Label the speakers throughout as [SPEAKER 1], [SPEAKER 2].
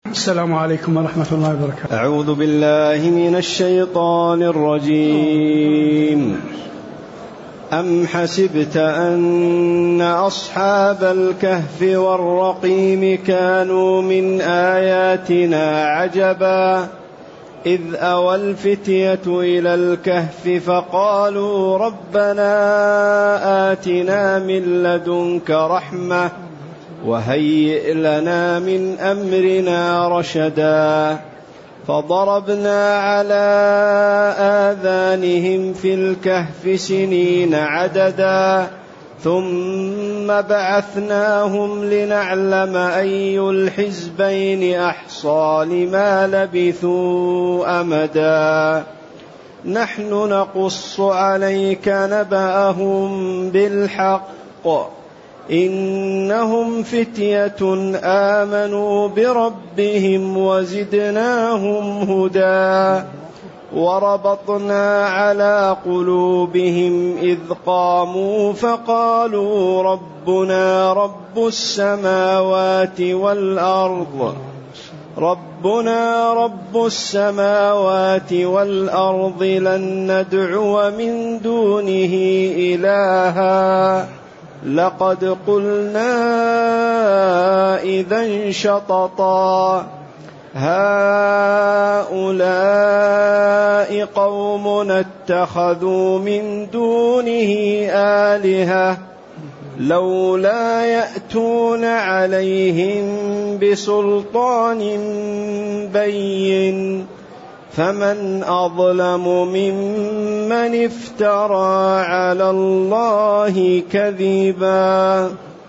[SPEAKER 1] السلام عليكم ورحمة الله وبركاته.
[SPEAKER 2] أعوذ بالله من الشيطان الرجيم. أم حسبت أن أصحاب الكهف والرقيم كانوا من آياتنا عجبا إذ أوى الفتية إلى الكهف فقالوا ربنا آتنا من لدنك رحمة وهيئ لنا من أمرنا رشدا فضربنا على آذانهم في الكهف سنين عددا ثم بعثناهم لنعلم أي الحزبين أحصى لما لبثوا أمدا نحن نقص عليك نبأهم بالحق إنهم فتية آمنوا بربهم وزدناهم هدى وربطنا على قلوبهم إذ قاموا فقالوا ربنا رب السماوات والأرض لن ندعو من دونه إلها لقد قلنا إذا شططا هؤلاء قومنا اتخذوا من دونه آلهة لولا يأتون عليهم بسلطان بين فمن أظلم ممن افترى على الله كذبا.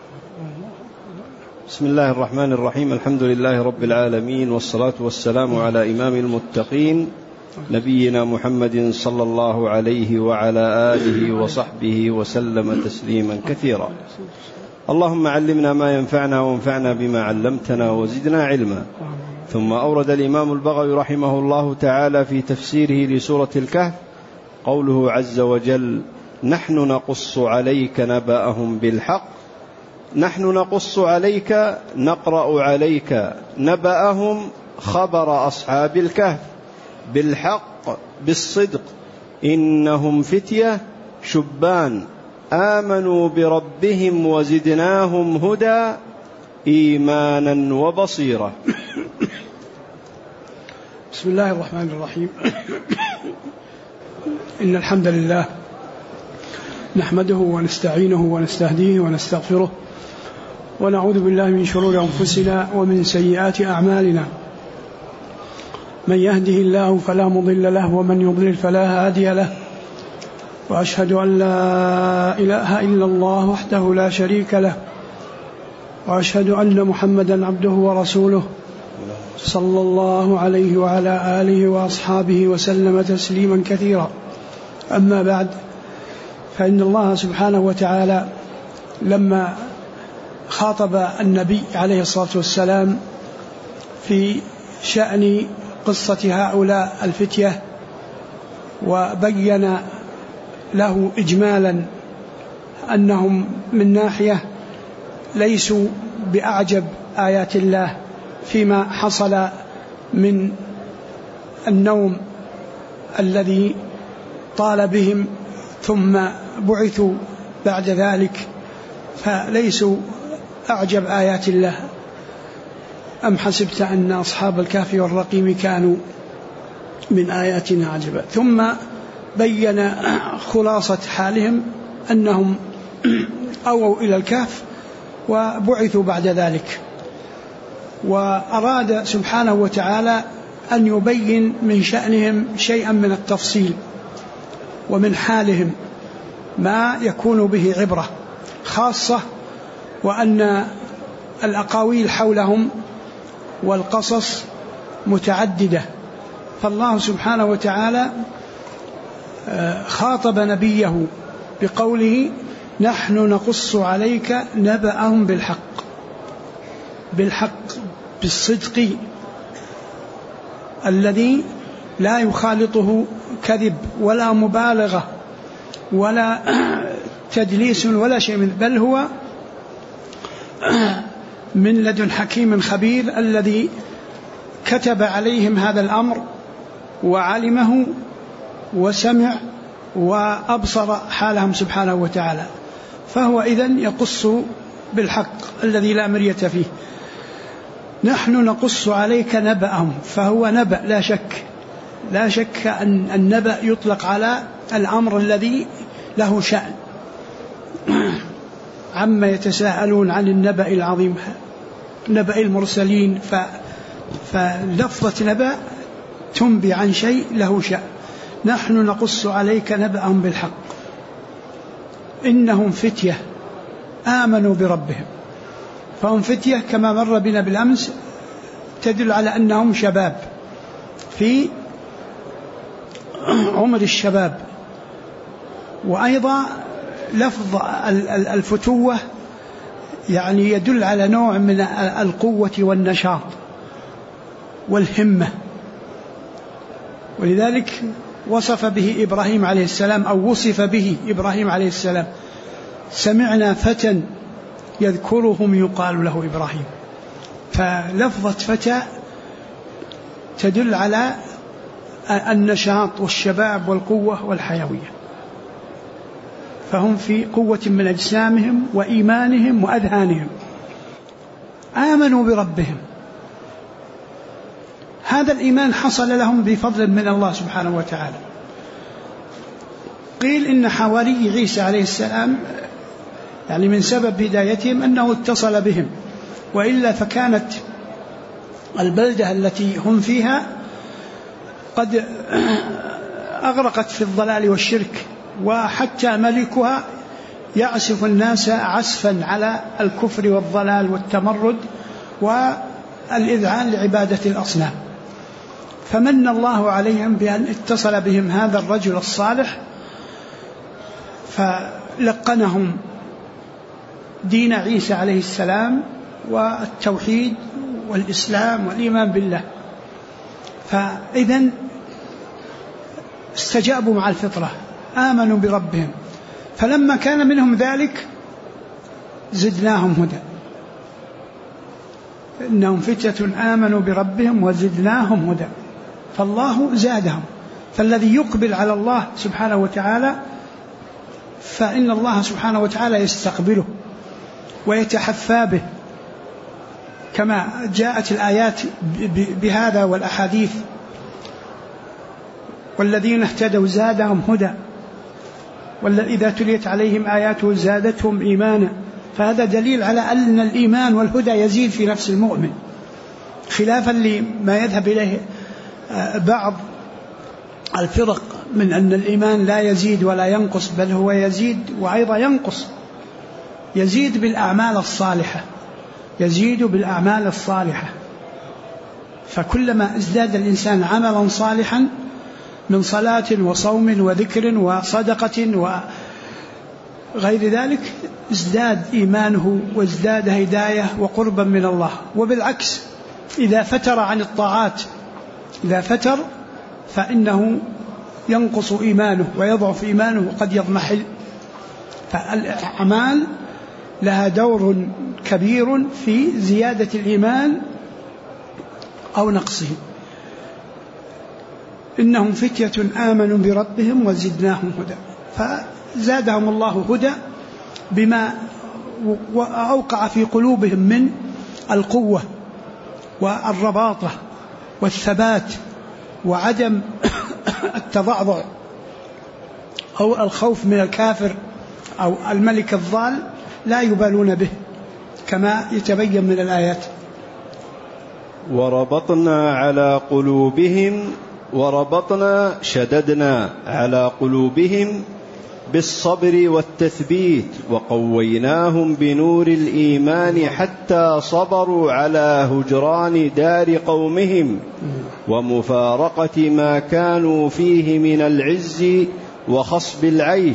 [SPEAKER 2] بسم الله الرحمن الرحيم. الحمد لله رب العالمين، والصلاة والسلام على إمام المتقين نبينا محمد صلى الله عليه وعلى آله وصحبه وسلم تسليما كثيرا. اللهم علمنا ما ينفعنا وانفعنا بما علمتنا وزدنا علما. ثم أورد الإمام البغوي رحمه الله تعالى في تفسيره لسورة الكهف قوله عز وجل نحن نقص عليك نبأهم بالحق. نحن نقص عليك، نقرأ عليك نبأهم خبر أصحاب الكهف بالحق بالصدق إنهم فتية شبان آمنوا بربهم وزدناهم هدى إيمانا وبصيرا.
[SPEAKER 1] بسم الله الرحمن الرحيم. إن الحمد لله نحمده ونستعينه ونستهديه ونستغفره ونعوذ بالله من شرور أنفسنا ومن سيئات أعمالنا. من يهده الله فلا مضل له ومن يضلل فلا هادي له، وأشهد أن لا إله إلا الله وحده لا شريك له، وأشهد أن محمدا عبده ورسوله صلى الله عليه وعلى آله وأصحابه وسلم تسليما كثيرا. أما بعد، فإن الله سبحانه وتعالى لما خاطب النبي عليه الصلاة والسلام في شأن قصة هؤلاء الفتية وبين له إجمالا أنهم من ناحية ليسوا بأعجب آيات الله فيما حصل من النوم الذي طال بهم ثم بعثوا بعد ذلك، فليسوا أعجب آيات الله. أم حسبت أن أصحاب الكهف والرقيم كانوا من آياتنا عجبا. ثم بين خلاصة حالهم أنهم أووا إلى الكهف وبعثوا بعد ذلك، وأراد سبحانه وتعالى أن يبين من شأنهم شيئا من التفصيل ومن حالهم ما يكون به عبرة خاصة، وأن الأقاويل حولهم والقصص متعددة. فالله سبحانه وتعالى خاطب نبيه بقوله نحن نقص عليك نبأهم بالحق بالصدق الذي لا يخالطه كذب ولا مبالغة ولا تدليس ولا شيء من، بل هو من لدن حكيم خبير الذي كتب عليهم هذا الأمر وعلمه وسمع وأبصر حالهم سبحانه وتعالى، فهو إذن يقص بالحق الذي لا مرية فيه. نحن نقص عليك نبأهم، فهو نبأ لا شك أن النبأ يطلق على الأمر الذي له شأن. عما يتساءلون عن النبأ العظيم، نبأ المرسلين، فلفظة نبأ تنبي عن شيء له شأن. نحن نقص عليك نبأهم بالحق إنهم فتية آمنوا بربهم. فهم فتية كما مر بنا بالأمس، تدل على أنهم شباب في عمر الشباب. وأيضا لفظ الفتوة يعني يدل على نوع من القوة والنشاط والهمة، ولذلك وصف به إبراهيم عليه السلام، أو وصف به إبراهيم عليه السلام: سمعنا فتى يذكرهم يقال له إبراهيم. فلفظة فتى تدل على النشاط والشباب والقوة والحيوية، فهم في قوة من أجسامهم وإيمانهم وأذهانهم. آمنوا بربهم، هذا الإيمان حصل لهم بفضل من الله سبحانه وتعالى. قيل إن حواري عيسى عليه السلام يعني من سبب هدايتهم أنه اتصل بهم، وإلا فكانت البلدة التي هم فيها قد أغرقت في الضلال والشرك، وحتى ملكها يعسف الناس عسفا على الكفر والضلال والتمرد والإذعان لعبادة الأصنام. فمن الله عليهم بأن اتصل بهم هذا الرجل الصالح، فلقنهم دين عيسى عليه السلام والتوحيد والإسلام والإيمان بالله. فإذن استجابوا مع الفطرة، آمنوا بربهم. فلما كان منهم ذلك زدناهم هدى، إنهم فتية آمنوا بربهم وزدناهم هدى. فالله زادهم. فالذي يقبل على الله سبحانه وتعالى فإن الله سبحانه وتعالى يستقبله ويتحفى به، كما جاءت الآيات بهذا والأحاديث: والذين اهتدوا زادهم هدى، وإذا تليت عليهم آياته زادتهم إيمانا. فهذا دليل على أن الإيمان والهدى يزيد في نفس المؤمن، خلافا لما يذهب إليه بعض الفرق من أن الإيمان لا يزيد ولا ينقص، بل هو يزيد وأيضا ينقص. يزيد بالأعمال الصالحة، يزيد بالأعمال الصالحة. فكلما ازداد الإنسان عملا صالحا من صلاة وصوم وذكر وصدقة وغير ذلك ازداد إيمانه وازداد هداية وقربا من الله. وبالعكس إذا فتر عن الطاعات، إذا فتر فإنه ينقص إيمانه ويضعف إيمانه وقد يضمحل. فالأعمال لها دور كبير في زيادة الإيمان أو نقصه. إنهم فتية آمنوا بربهم وزدناهم هدى. فزادهم الله هدى بما أوقع في قلوبهم من القوة والرباطة والثبات وعدم التضعضع أو الخوف من الكافر أو الملك الضال، لا يبالون به كما يتبين من الآيات.
[SPEAKER 2] وربطنا شددنا على قلوبهم بالصبر والتثبيت، وقويناهم بنور الإيمان حتى صبروا على هجران دار قومهم ومفارقة ما كانوا فيه من العز وخصب العيش،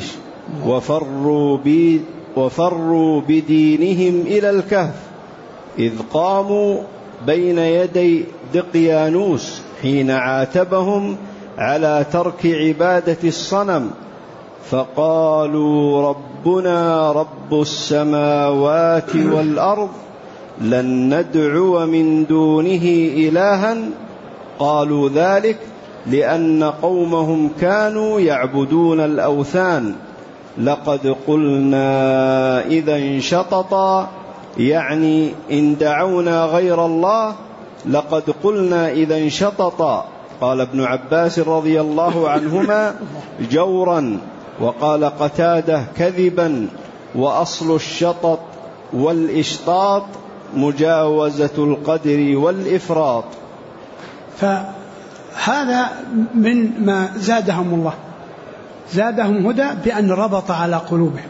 [SPEAKER 2] وفروا بدينهم إلى الكهف، إذ قاموا بين يدي دقيانوس حين عاتبهم على ترك عبادة الصنم، فقالوا: ربنا رب السماوات والأرض لن ندعو من دونه إلها قالوا ذلك لأن قومهم كانوا يعبدون الأوثان. لقد قلنا إذا شططا، يعني إن دعونا غير الله لقد قلنا إذا شططا. قال ابن عباس رضي الله عنهما جورا، وقال قتادة كذبا، وأصل الشطط والإشطاط مجاوزة القدر والإفراط.
[SPEAKER 1] فهذا من ما زادهم الله، زادهم هدى بأن ربط على قلوبهم،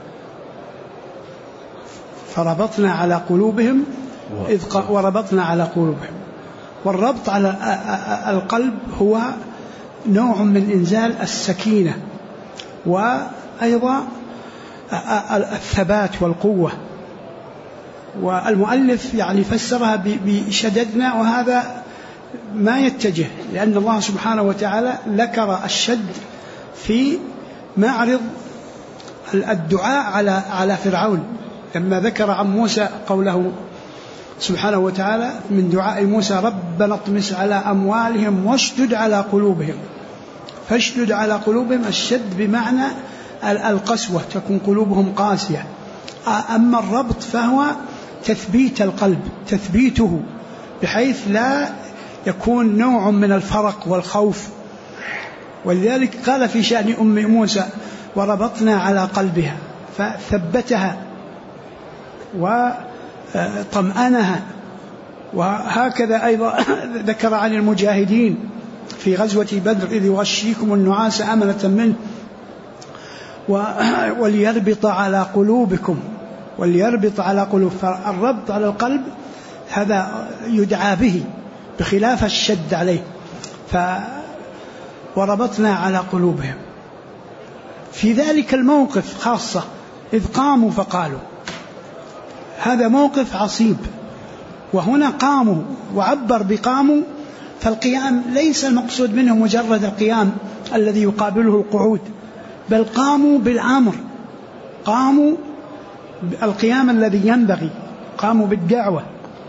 [SPEAKER 1] فربطنا على قلوبهم وربطنا على قلوبهم. والربط على القلب هو نوع من إنزال السكينة وأيضا الثبات والقوة. والمؤلف يعني فسرها بشددنا، وهذا ما يتجه، لأن الله سبحانه وتعالى ذكر الشد في معرض الدعاء على فرعون، لما ذكر عن موسى قوله سبحانه وتعالى من دعاء موسى ربنا اطمس على أموالهم واشدد على قلوبهم. فاشدد على قلوبهم، الشد بمعنى القسوة، تكون قلوبهم قاسية. أما الربط فهو تثبيت القلب، تثبيته بحيث لا يكون نوع من الفرق والخوف. ولذلك قال في شأن أم موسى وربطنا على قلبها، فثبتها وطمأنها. وهكذا أيضا ذكر عن المجاهدين في غزوة بدر إذ يغشيكم النعاس أمنة منه وليربط على قلوبكم، وليربط على قلوب. فالربط على القلب هذا يدعى به بخلاف الشد عليه. وربطنا على قلوبهم في ذلك الموقف خاصة إذ قاموا فقالوا، هذا موقف عصيب. وهنا قاموا وعبر بقاموا، فالقيام ليس المقصود منه مجرد القيام الذي يقابله القعود، بل قاموا بالأمر، قاموا القيام الذي ينبغي، قاموا بالدعوة،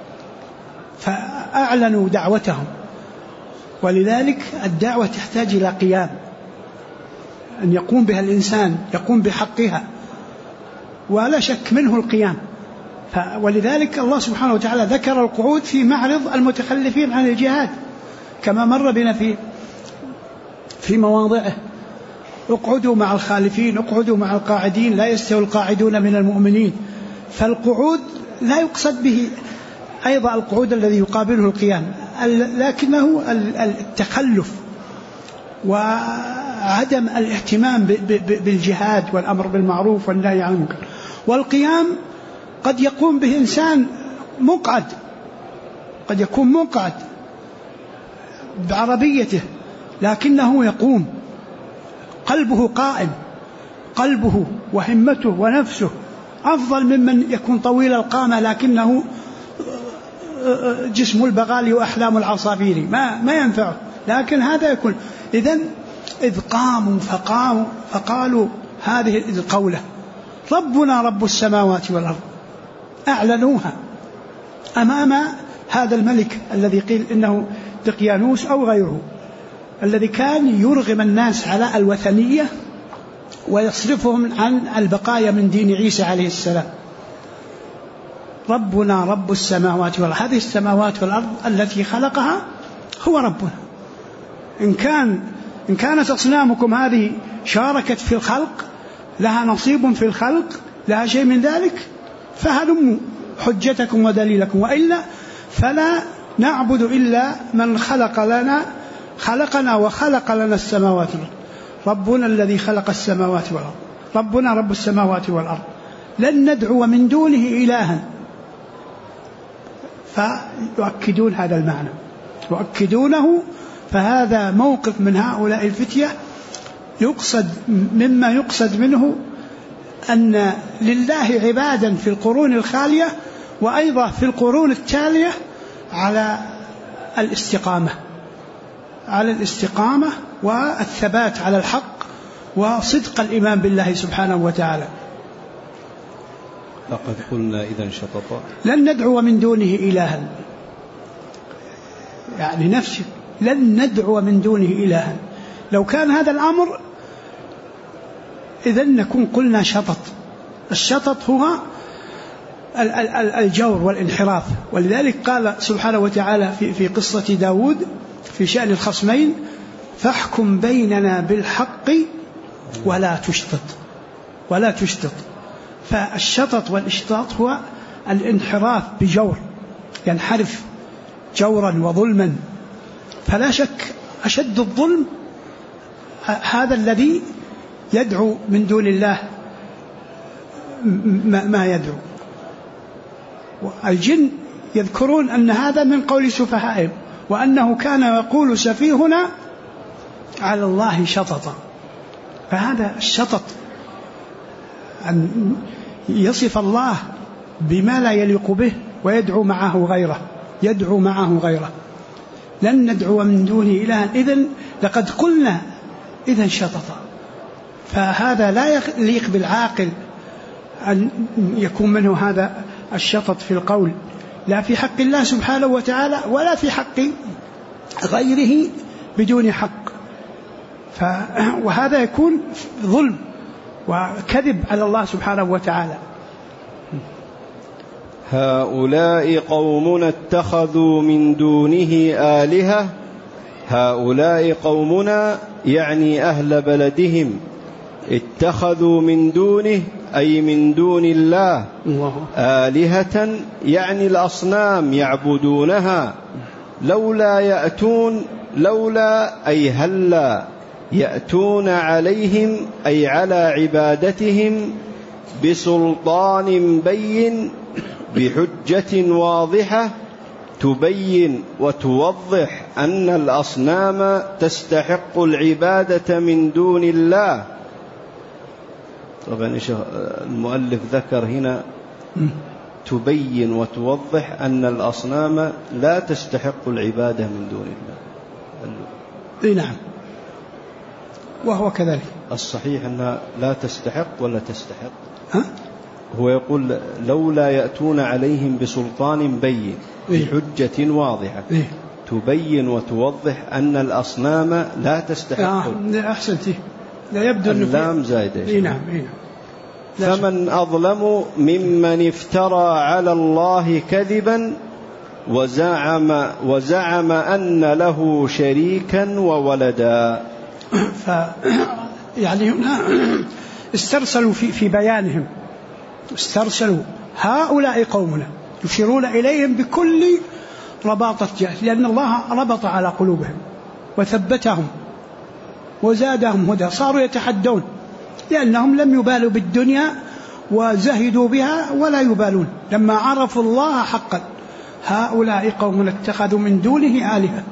[SPEAKER 1] فأعلنوا دعوتهم. ولذلك الدعوة تحتاج إلى قيام، أن يقوم بها الإنسان، يقوم بحقها، ولا شك منه القيام. ولذلك الله سبحانه وتعالى ذكر القعود في معرض المتخلفين عن الجهاد، كما مر بنا في مواضعه: اقعدوا مع الخالفين، اقعدوا مع القاعدين، لا يستوي القاعدون من المؤمنين. فالقعود لا يقصد به أيضا القعود الذي يقابله القيام، لكنه التخلف وعدم الاهتمام بالجهاد والأمر بالمعروف والنهي عن المنكر. والقيام قد يقوم به إنسان مقعد، قد يكون مقعد بعربيته، لكنه يقوم، قلبه قائم، قلبه وهمته ونفسه أفضل ممن يكون طويل القامة لكنه جسم البغال وأحلام العصافير، ما ينفعه. لكن هذا يكون. إذ قاموا فقالوا هذه القولة ربنا رب السماوات والأرض، أعلنوها أمام هذا الملك الذي قيل إنه دقيانوس أو غيره، الذي كان يرغم الناس على الوثنية ويصرفهم عن البقايا من دين عيسى عليه السلام. ربنا رب السماوات والأرض، هذه السماوات والأرض التي خلقها هو ربنا. إن كانت أصنامكم هذه شاركت في الخلق، لها نصيب في الخلق، لها شيء من ذلك، فهلموا حجتكم ودليلكم، وإلا فلا نعبد إلا من خلقنا وخلق لنا السماوات والأرض. ربنا الذي خلق السماوات والأرض، ربنا رب السماوات والأرض، لن ندعو من دونه إلها. فيؤكدون هذا المعنى، يؤكدونه. فهذا موقف من هؤلاء الفتية مما يقصد منه أن لله عبادا في القرون الخالية وأيضا في القرون التالية على الاستقامة والثبات على الحق وصدق الإيمان بالله سبحانه وتعالى.
[SPEAKER 2] لقد قلنا إذا شططا،
[SPEAKER 1] لن ندعو من دونه إلها، يعني لن ندعو من دونه إلها. لو كان هذا الأمر إذن نكون قلنا شطط. الشطط هو الجور والانحراف. ولذلك قال سبحانه وتعالى في قصة داود في شأن الخصمين: فاحكم بيننا بالحق ولا تشطط. فالشطط والإشطاط هو الانحراف بجور، ينحرف جورا وظلما. فلا شك أشد الظلم هذا الذي يدعو من دون الله ما يدعو. الجن يذكرون أن هذا من قول سفهائهم، وأنه كان يقول سفيهنا على الله شططا. فهذا الشطط أن يصف الله بما لا يليق به ويدعو معه غيره. لن ندعو من دونه إلها إذن لقد قلنا إذن شططا. فهذا لا يليق بالعاقل أن يكون منه هذا الشطط في القول، لا في حق الله سبحانه وتعالى ولا في حق غيره بدون حق. وهذا يكون ظلم وكذب على الله سبحانه وتعالى.
[SPEAKER 2] هؤلاء قومنا اتخذوا من دونه آلهة. هؤلاء قومنا يعني أهل بلدهم، اتخذوا من دونه أي من دون الله آلهة يعني الأصنام يعبدونها. لولا أي هلا يأتون عليهم أي على عبادتهم بسلطان بين، بحجة واضحة تبين وتوضح أن الأصنام تستحق العبادة من دون الله. طبعا المؤلف ذكر هنا تبين وتوضح أن الأصنام لا تستحق العبادة من دون الله.
[SPEAKER 1] نعم، وهو كذلك.
[SPEAKER 2] الصحيح أنها لا تستحق ولا تستحق. هو يقول لولا يأتون عليهم بسلطان بين بحجة واضحة تبين وتوضح أن الأصنام لا تستحق.
[SPEAKER 1] أحسنتي، لا يبدو
[SPEAKER 2] اللام زايدة.
[SPEAKER 1] نعم.
[SPEAKER 2] فمن أظلم ممن افترى على الله كذبا وزعم أن له شريكا وولدا.
[SPEAKER 1] يعني هنا استرسلوا في بيانهم، استرسلوا هؤلاء قومنا، يشيرون إليهم بكل رباطة جهل، لأن الله ربط على قلوبهم وثبتهم وزادهم هدى، صاروا يتحدون لأنهم لم يبالوا بالدنيا وزهدوا بها ولا يبالون لما عرفوا الله حقا. هؤلاء قوم اتخذوا من دونه آلهة.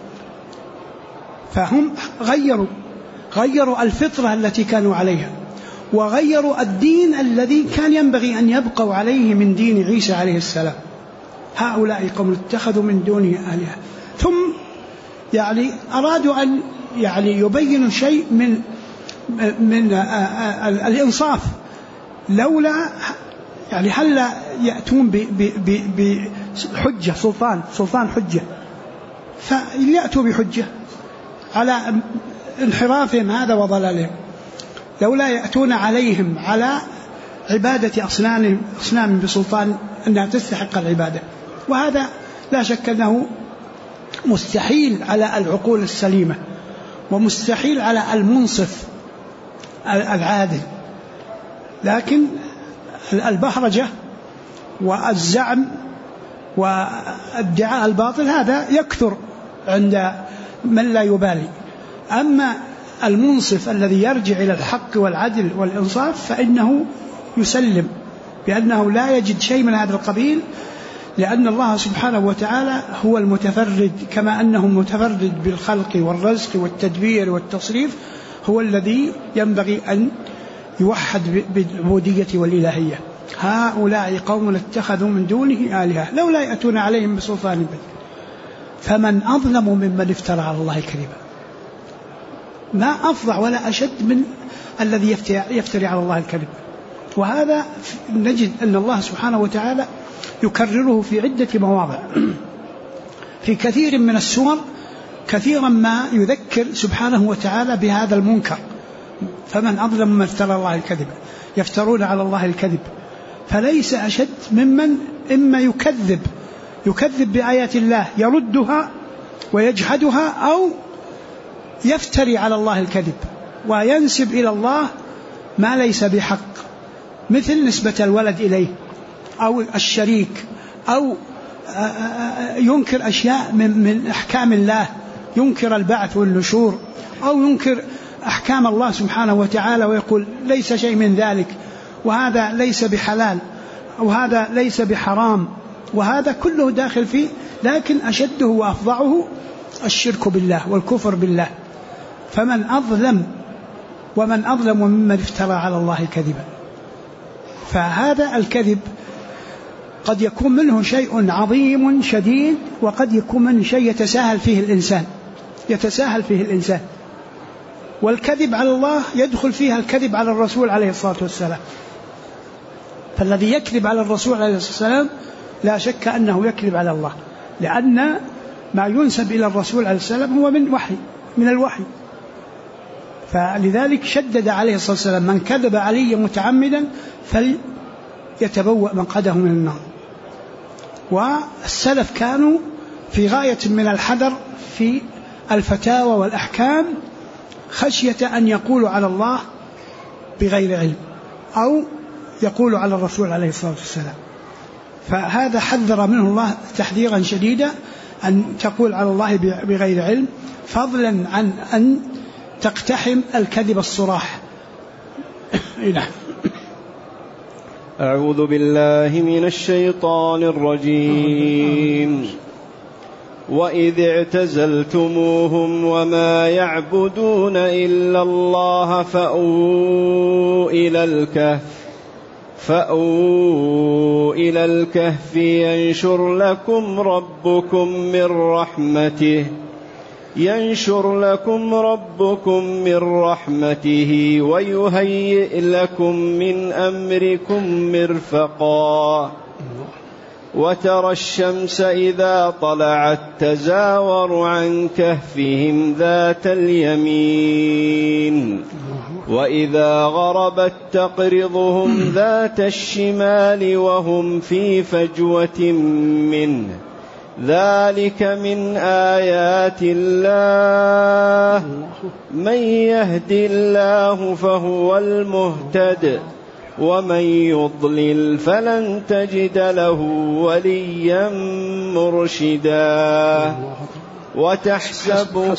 [SPEAKER 1] فهم غيروا الفطرة التي كانوا عليها، وغيروا الدين الذي كان ينبغي أن يبقوا عليه من دين عيسى عليه السلام. هؤلاء قوم اتخذوا من دونه آلهة. ثم يعني أرادوا أن يبينوا شيء من الإنصاف. لولا هل يأتون بحجة، سلطان حجة، فليأتوا بحجة على انحرافهم هذا وضلالهم. لولا يأتون عليهم على عبادة أصنام بسلطان أنها تستحق العبادة. وهذا لا شك أنه مستحيل على العقول السليمة، ومستحيل على المنصف العادل. لكن البهرجة والزعم والادعاء الباطل هذا يكثر عند من لا يبالي. أما المنصف الذي يرجع إلى الحق والعدل والإنصاف فإنه يسلم بأنه لا يجد شيء من هذا القبيل، لأن الله سبحانه وتعالى هو المتفرد، كما أنه متفرد بالخلق والرزق والتدبير والتصريف، هو الذي ينبغي أن يوحد بالعبودية والإلهية. هؤلاء قوم اتخذوا من دونه آلهة لولا يأتون عليهم بسلطان بين. فمن أظلم ممن افترى على الله كذبا. ما أفظع ولا أشد من الذي يفتري على الله الكذب. وهذا نجد أن الله سبحانه وتعالى يكرره في عدة مواضع في كثير من السور كثيرا ما يذكر سبحانه وتعالى بهذا المنكر. فمن أظلم ممن افترى الله الكذب، يفترون على الله الكذب. فليس أشد ممن إما يكذب بآيات الله، يردها ويجحدها، أو يفتري على الله الكذب وينسب إلى الله ما ليس بحق، مثل نسبة الولد إليه أو الشريك، أو ينكر أشياء من أحكام الله، ينكر البعث والنشور، أو ينكر أحكام الله سبحانه وتعالى ويقول ليس شيء من ذلك، وهذا ليس بحلال، وهذا ليس بحرام، وهذا كله داخل فيه. لكن أشده وأفظعه الشرك بالله والكفر بالله. فمن أظلم ممن افترى على الله كذبا. فهذا الكذب قد يكون منه شيء عظيم شديد، وقد يكون منه شيء يتساهل فيه الإنسان. والكذب على الله يدخل فيها الكذب على الرسول عليه الصلاة والسلام. فالذي يكذب على الرسول عليه الصلاة والسلام لا شك أنه يكذب على الله، لأن ما ينسب إلى الرسول عليه الصلاة والسلام هو من الوحي. فلذلك شدد عليه الصلاة والسلام: من كذب علي متعمدا فليتبوأ مقعده من النار. والسلف كانوا في غاية من الحذر في الفتاوى والأحكام، خشية أن يقولوا على الله بغير علم، أو يقولوا على الرسول عليه الصلاة والسلام. فهذا حذر منه الله تحذيرا شديدا، أن تقول على الله بغير علم، فضلا عن أن تقتحم الكذب الصراح.
[SPEAKER 2] أعوذ بالله من الشيطان الرجيم. وإذ اعتزلتموهم وما يعبدون إلا الله فأووا إلى الكهف ينشر لكم ربكم من رحمته ويهيئ لكم من أمركم مرفقا. وترى الشمس إذا طلعت تزاور عن كهفهم ذات اليمين، وإذا غربت تقرضهم ذات الشمال وهم في فجوة منه. ذلك من آيات الله، من يهد الله فهو المهتد، ومن يضلل فلن تجد له وليا مرشدا. وتحسبوا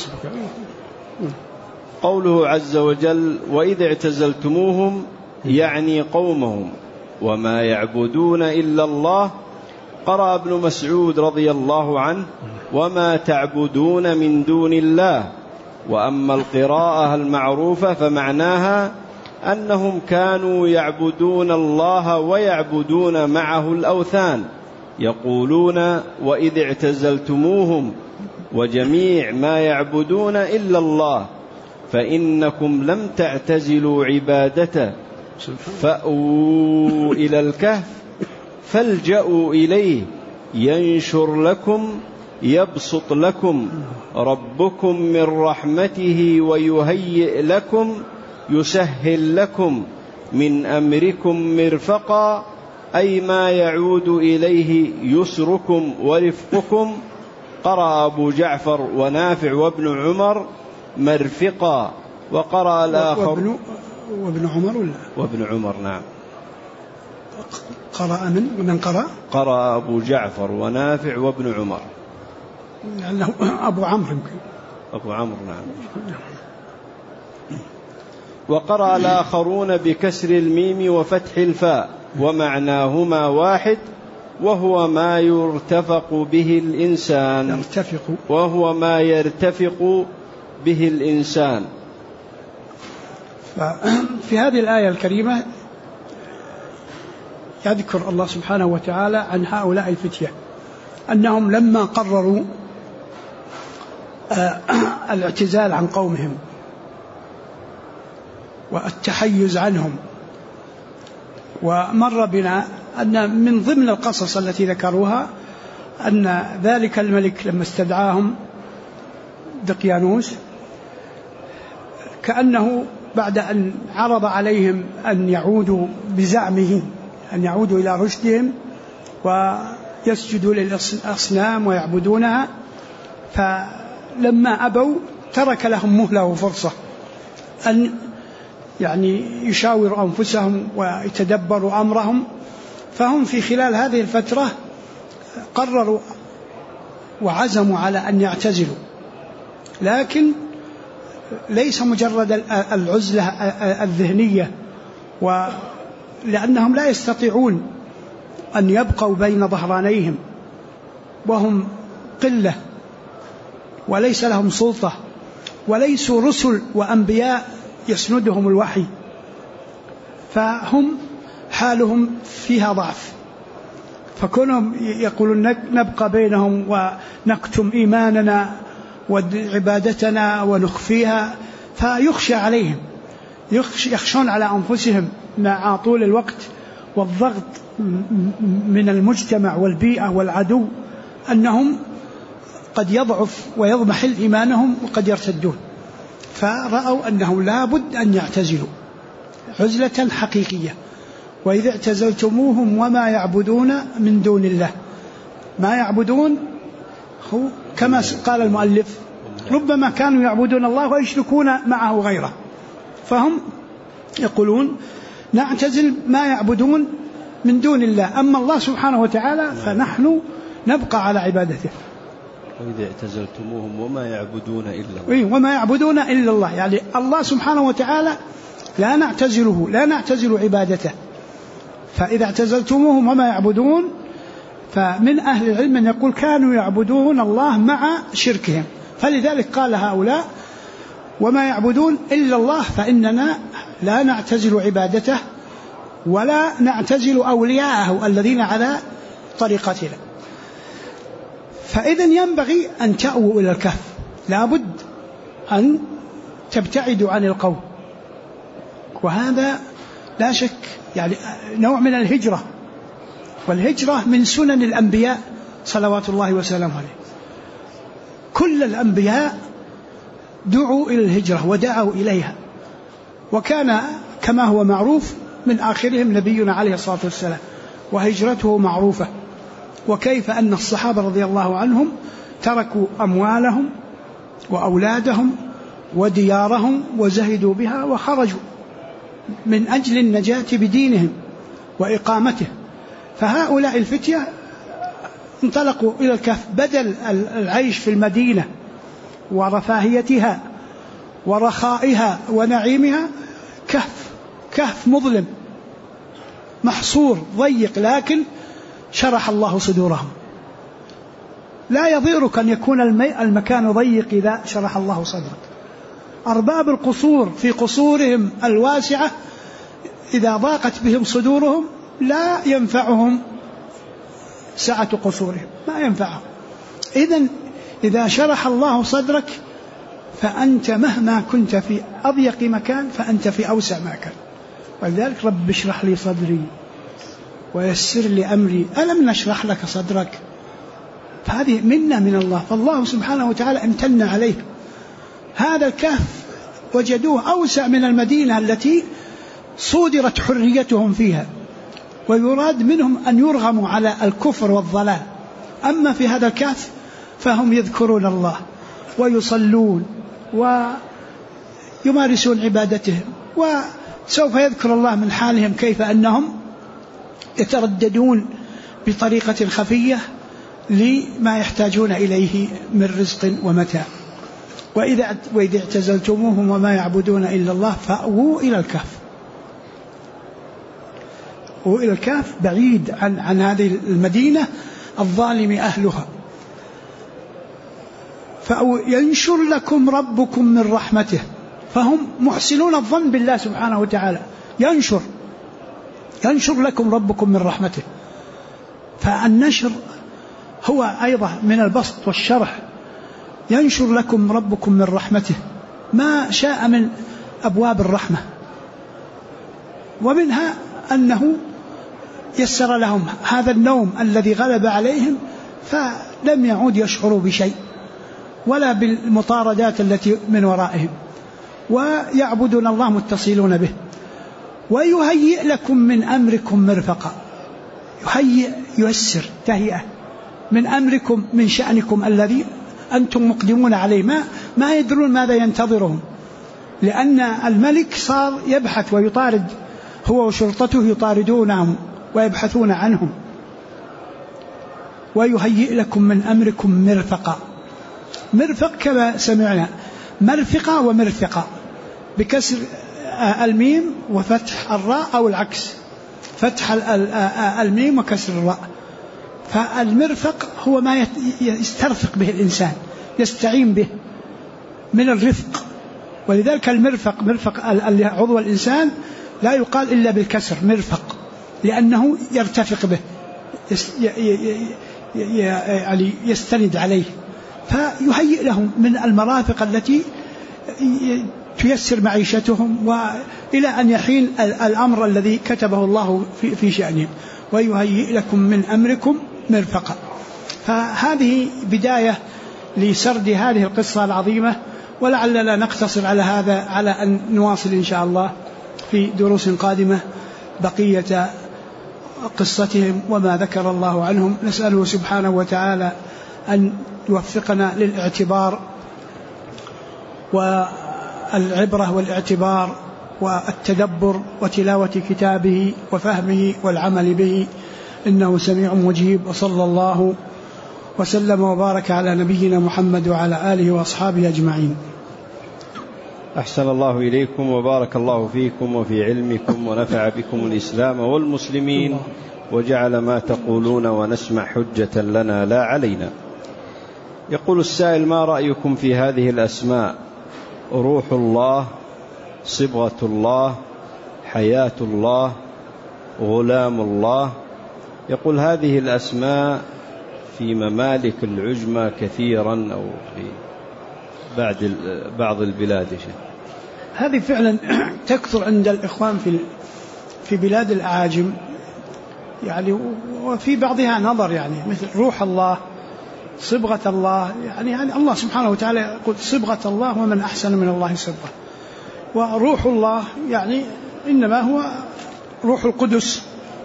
[SPEAKER 2] قوله عز وجل: وإذ اعتزلتموهم، يعني قومهم وما يعبدون إلا الله. قرأ ابن مسعود رضي الله عنه: وما تعبدون من دون الله. وأما القراءة المعروفة فمعناها أنهم كانوا يعبدون الله ويعبدون معه الأوثان، يقولون: وإذ اعتزلتموهم وجميع ما يعبدون إلا الله فإنكم لم تعتزلوا عبادته، فأووا إلى الكهف فالجأوا إليه ينشر لكم يبسط لكم ربكم من رحمته ويهيئ لكم يسهل لكم من أمركم مرفقا، أي ما يعود إليه يسركم ورفقكم. قرأ أبو جعفر ونافع وابن عمر مرفقا. وقرأ الآخر
[SPEAKER 1] وابن عمر ولا؟
[SPEAKER 2] وابن عمر، نعم.
[SPEAKER 1] قرأ من قرأ؟
[SPEAKER 2] قرأ أبو جعفر ونافع وابن عمر،
[SPEAKER 1] لأنه أبو عمرو يمكن.
[SPEAKER 2] أبو عمرو، نعم. وقرأ الآخرون بكسر الميم وفتح الفاء، ومعناهما واحد، وهو ما يرتفق به الإنسان، وهو ما يرتفق به الإنسان.
[SPEAKER 1] في هذه الآية الكريمة يذكر الله سبحانه وتعالى عن هؤلاء الفتية أنهم لما قرروا الاعتزال عن قومهم والتحيز عنهم. ومر بنا أن من ضمن القصص التي ذكروها أن ذلك الملك لما استدعاهم دقيانوس كأنه بعد أن عرض عليهم أن يعودوا بزعمه أن يعودوا إلى رشدهم ويسجدوا للأصنام ويعبدونها، فلما أبوا ترك لهم مهلة وفرصة أن يشاوروا أنفسهم ويتدبروا أمرهم. فهم في خلال هذه الفترة قرروا وعزموا على أن يعتزلوا، لكن ليس مجرد العزلة الذهنية، ولأنهم لا يستطيعون أن يبقوا بين ظهرانيهم وهم قلة وليس لهم سلطة وليسوا رسل وأنبياء يسندهم الوحي، فهم حالهم فيها ضعف، فكونهم يقولون نبقى بينهم ونكتم إيماننا وعبادتنا ونخفيها فيخشى عليهم، يخشون على أنفسهم مع طول الوقت والضغط من المجتمع والبيئة والعدو أنهم قد يضعف ويضمحل إيمانهم وقد يرتدون، فرأوا أنه لا بد أن يعتزلوا عزلة حقيقية. وإذا اعتزلتموهم وما يعبدون من دون الله، ما يعبدون هو كما قال المؤلف ربما كانوا يعبدون الله ويشركون معه غيره، فهم يقولون نعتزل ما يعبدون من دون الله، أما الله سبحانه وتعالى فنحن نبقى على عبادته.
[SPEAKER 2] وإذا اعتزلتموهم وما يعبدون إلا الله،
[SPEAKER 1] وما يعبدون إلا الله، يعني الله سبحانه وتعالى لا نعتزله، لا نعتزل عبادته. فإذا اعتزلتموهم وما يعبدون، فمن أهل العلم من يقول كانوا يعبدون الله مع شركهم، فلذلك قال هؤلاء وما يعبدون إلا الله، فإننا لا نعتزل عبادته ولا نعتزل أولياءه الذين على طريقتنا. فإذن ينبغي أن تأووا إلى الكهف، لا بد أن تبتعدوا عن القوم، وهذا لا شك يعني نوع من الهجرة، والهجرة من سنن الأنبياء صلوات الله وسلامه عليه. كل الأنبياء دعوا إلى الهجرة ودعوا إليها، وكان كما هو معروف من آخرهم نبينا عليه الصلاة والسلام، وهجرته معروفة. وكيف أن الصحابة رضي الله عنهم تركوا أموالهم وأولادهم وديارهم وزهدوا بها وخرجوا من أجل النجاة بدينهم وإقامته. فهؤلاء الفتية انطلقوا إلى الكهف بدل العيش في المدينة ورفاهيتها ورخائها ونعيمها، كهف مظلم محصور ضيق، لكن شرح الله صدورهم. لا يضيرك أن يكون المكان ضيق إذا شرح الله صدرك. أرباب القصور في قصورهم الواسعة إذا ضاقت بهم صدورهم لا ينفعهم سعة قصورهم، ما ينفعهم. إذا شرح الله صدرك فأنت مهما كنت في أضيق مكان فأنت في أوسع مكان. ولذلك رب اشرح لي صدري ويسر لي أمري، ألم نشرح لك صدرك؟ فهذه منة من الله، فالله سبحانه وتعالى امتن عليه. هذا الكهف وجدوه أوسع من المدينة التي صودرت حريتهم فيها، ويراد منهم أن يرغموا على الكفر والضلال. أما في هذا الكهف فهم يذكرون الله ويصلون ويمارسون عبادتهم، وسوف يذكر الله من حالهم كيف أنهم يترددون بطريقة خفية لما يحتاجون إليه من رزق ومتاع. وإذا اعتزلتموهم وما يعبدون إلا الله فأووا إلى الكهف. وإلى الكهف بعيد عن هذه المدينة الظالم أهلها. فينشر لكم ربكم من رحمته، فهم محسنون الظن بالله سبحانه وتعالى. ينشر لكم ربكم من رحمته، فالنشر هو أيضا من البسط والشرح. ينشر لكم ربكم من رحمته ما شاء من أبواب الرحمة، ومنها أنه يسر لهم هذا النوم الذي غلب عليهم، فلم يعود يشعروا بشيء،
[SPEAKER 3] ولا بالمطاردات التي من ورائهم، ويعبدون الله متصلون به. ويهيئ لكم من أمركم مرفقا، يهيئ ييسر تهيئة من أمركم، من شأنكم الذي أنتم مقدمون عليه، ما يدرون ماذا ينتظرهم، لأن الملك صار يبحث ويطارد، هو وشرطته يطاردونهم ويبحثون عنهم. ويهيئ لكم من أمركم مرفقا، مرفق كما سمعنا، مرفقة ومرفقة بكسر الميم وفتح الراء أو العكس، فتح الميم وكسر الراء. فالمرفق هو ما يسترفق به الإنسان، يستعين به من الرفق. ولذلك المرفق، مرفق عضو الإنسان لا يقال إلا بالكسر مرفق، لأنه يرتفق به، يعني يستند عليه. فيهيئ لهم من المرافق التي تيسر معيشتهم وإلى أن يحين الأمر الذي كتبه الله في شأنهم. ويهيئ لكم من أمركم مرفقا. فهذه بداية لسرد هذه القصة العظيمة، ولعلنا نقتصر على هذا، على أن نواصل إن شاء الله في دروس قادمة بقية قصتهم وما ذكر الله عنهم. نسأله سبحانه وتعالى أن يوفقنا للاعتبار والعبرة والاعتبار والتدبر وتلاوة كتابه وفهمه والعمل به، إنه سميع مجيب. وصلى الله وسلم وبارك على نبينا محمد وعلى آله وأصحابه أجمعين.
[SPEAKER 2] أحسن الله إليكم وبارك الله فيكم وفي علمكم، ونفع بكم الإسلام والمسلمين، وجعل ما تقولون ونسمع حجة لنا لا علينا. يقول السائل: ما رأيكم في هذه الأسماء؟ روح الله، صبغة الله، حياة الله، غلام الله. يقول هذه الأسماء في ممالك العجمة كثيرا أو في بعض البلاد.
[SPEAKER 3] هذه فعلا تكثر عند الإخوان في بلاد الأعاجم، يعني وفي بعضها نظر، يعني مثل روح الله، صبغة الله، يعني الله سبحانه وتعالى يقول صبغة الله ومن أحسن من الله صبغة. وروح الله يعني إنما هو روح القدس،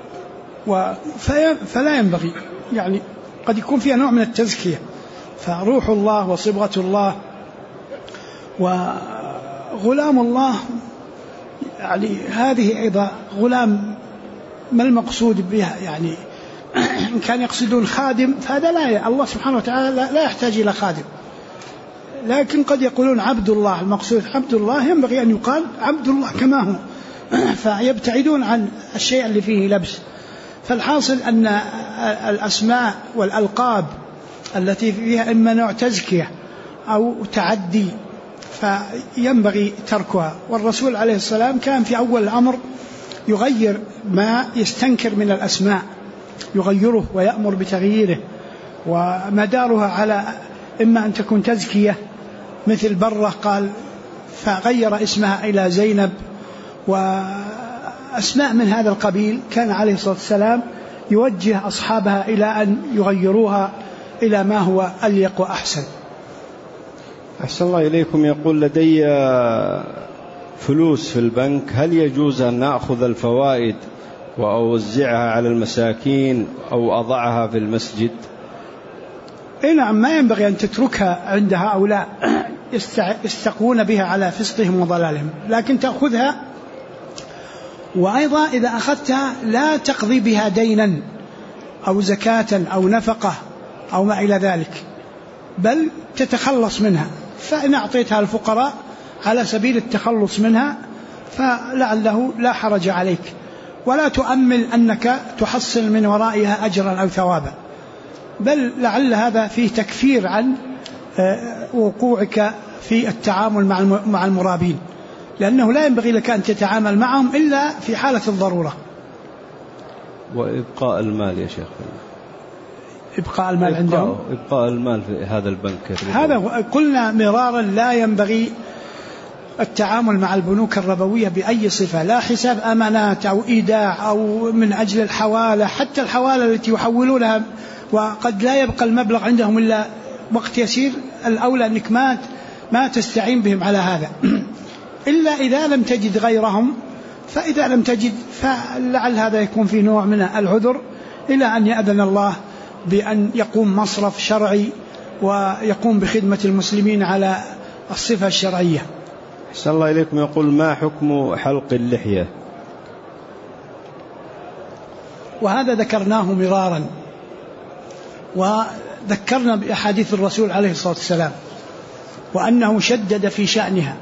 [SPEAKER 3] فلا ينبغي، يعني قد يكون فيها نوع من التزكية. فروح الله وصبغة الله وغلام الله، يعني هذه أيضا غلام، ما المقصود بها؟ يعني إن كان يقصدون خادم فهذا لا، الله سبحانه وتعالى لا يحتاج إلى خادم، لكن قد يقولون عبد الله، المقصود عبد الله، ينبغي أن يقال عبد الله كما هو، فيبتعدون عن الشيء اللي فيه لبس. فالحاصل أن الأسماء والألقاب التي فيها إما نوع تزكية أو تعدي فينبغي تركها. والرسول عليه السلام كان في أول الأمر يغير ما يستنكر من الأسماء، يغيره ويأمر بتغييره، ومدارها على إما أن تكون تزكية مثل برة قال فغير اسمها إلى زينب، وأسماء من هذا القبيل كان عليه الصلاة والسلام يوجه أصحابها إلى أن يغيروها إلى ما هو أليق وأحسن.
[SPEAKER 2] أحسن الله إليكم. يقول لدي فلوس في البنك، هل يجوز أن نأخذ الفوائد وأوزعها على المساكين أو أضعها في المسجد؟
[SPEAKER 3] نعم، ما ينبغي أن تتركها عند هؤلاء يستقون بها على فسقهم وضلالهم، لكن تأخذها، وأيضا إذا أخذتها لا تقضي بها دينا أو زكاة أو نفقة أو ما إلى ذلك، بل تتخلص منها. فإن أعطيتها الفقراء على سبيل التخلص منها فلعله لا حرج عليك، ولا تؤمل أنك تحصل من ورائها أجرا أو ثوابا، بل لعل هذا فيه تكفير عن وقوعك في التعامل مع المرابين، لأنه لا ينبغي لك أن تتعامل معهم إلا في حالة الضرورة.
[SPEAKER 2] وإبقاء المال يا شيخ،
[SPEAKER 3] إبقاء المال عندهم،
[SPEAKER 2] إبقاء المال في هذا البنك،
[SPEAKER 3] هذا قلنا مرارا لا ينبغي التعامل مع البنوك الربوية بأي صفة، لا حساب أمانات أو إيداع أو من أجل الحوالة، حتى الحوالة التي يحولونها وقد لا يبقى المبلغ عندهم إلا وقت يسير الأولى أنك ما تستعين بهم على هذا إلا إذا لم تجد غيرهم. فإذا لم تجد فلعل هذا يكون في نوع من العذر إلى أن يأذن الله بأن يقوم مصرف شرعي ويقوم بخدمة المسلمين على الصفة الشرعية.
[SPEAKER 2] أحسن الله إليكم. يقول: ما حكم حلق اللحية؟
[SPEAKER 3] وهذا ذكرناه مرارا، وذكرنا بأحاديث الرسول عليه الصلاة والسلام وأنه شدد في شأنها،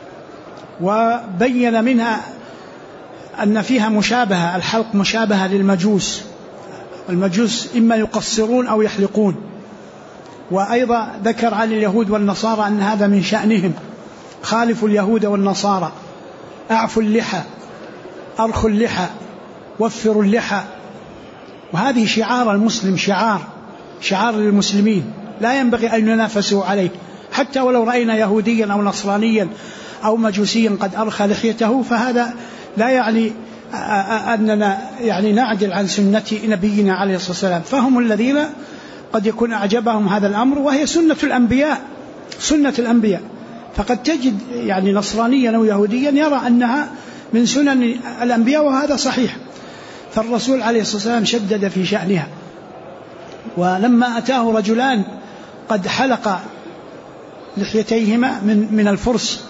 [SPEAKER 3] وبين منها أن فيها مشابهة، الحلق مشابهة للمجوس، المجوس إما يقصرون أو يحلقون. وأيضا ذكر عن اليهود والنصارى أن هذا من شأنهم: خالفوا اليهود والنصارى، أعفوا اللحى، أرخوا اللحى، وفروا اللحى. وهذه شعار المسلم، شعار للمسلمين لا ينبغي أن ينافسوا عليه، حتى ولو رأينا يهوديا أو نصرانيا أو مجوسيا قد أرخى لحيته، فهذا لا يعني أننا يعني نعدل عن سنة نبينا عليه الصلاة والسلام. فهم الذين قد يكون أعجبهم هذا الأمر، وهي سنة الأنبياء. فقد تجد يعني نصرانيا أو يهوديا يرى أنها من سنن الأنبياء، وهذا صحيح. فالرسول عليه الصلاة والسلام شدد في شأنها. ولما أتاه رجلان قد حلق لحيتيهما من الفرس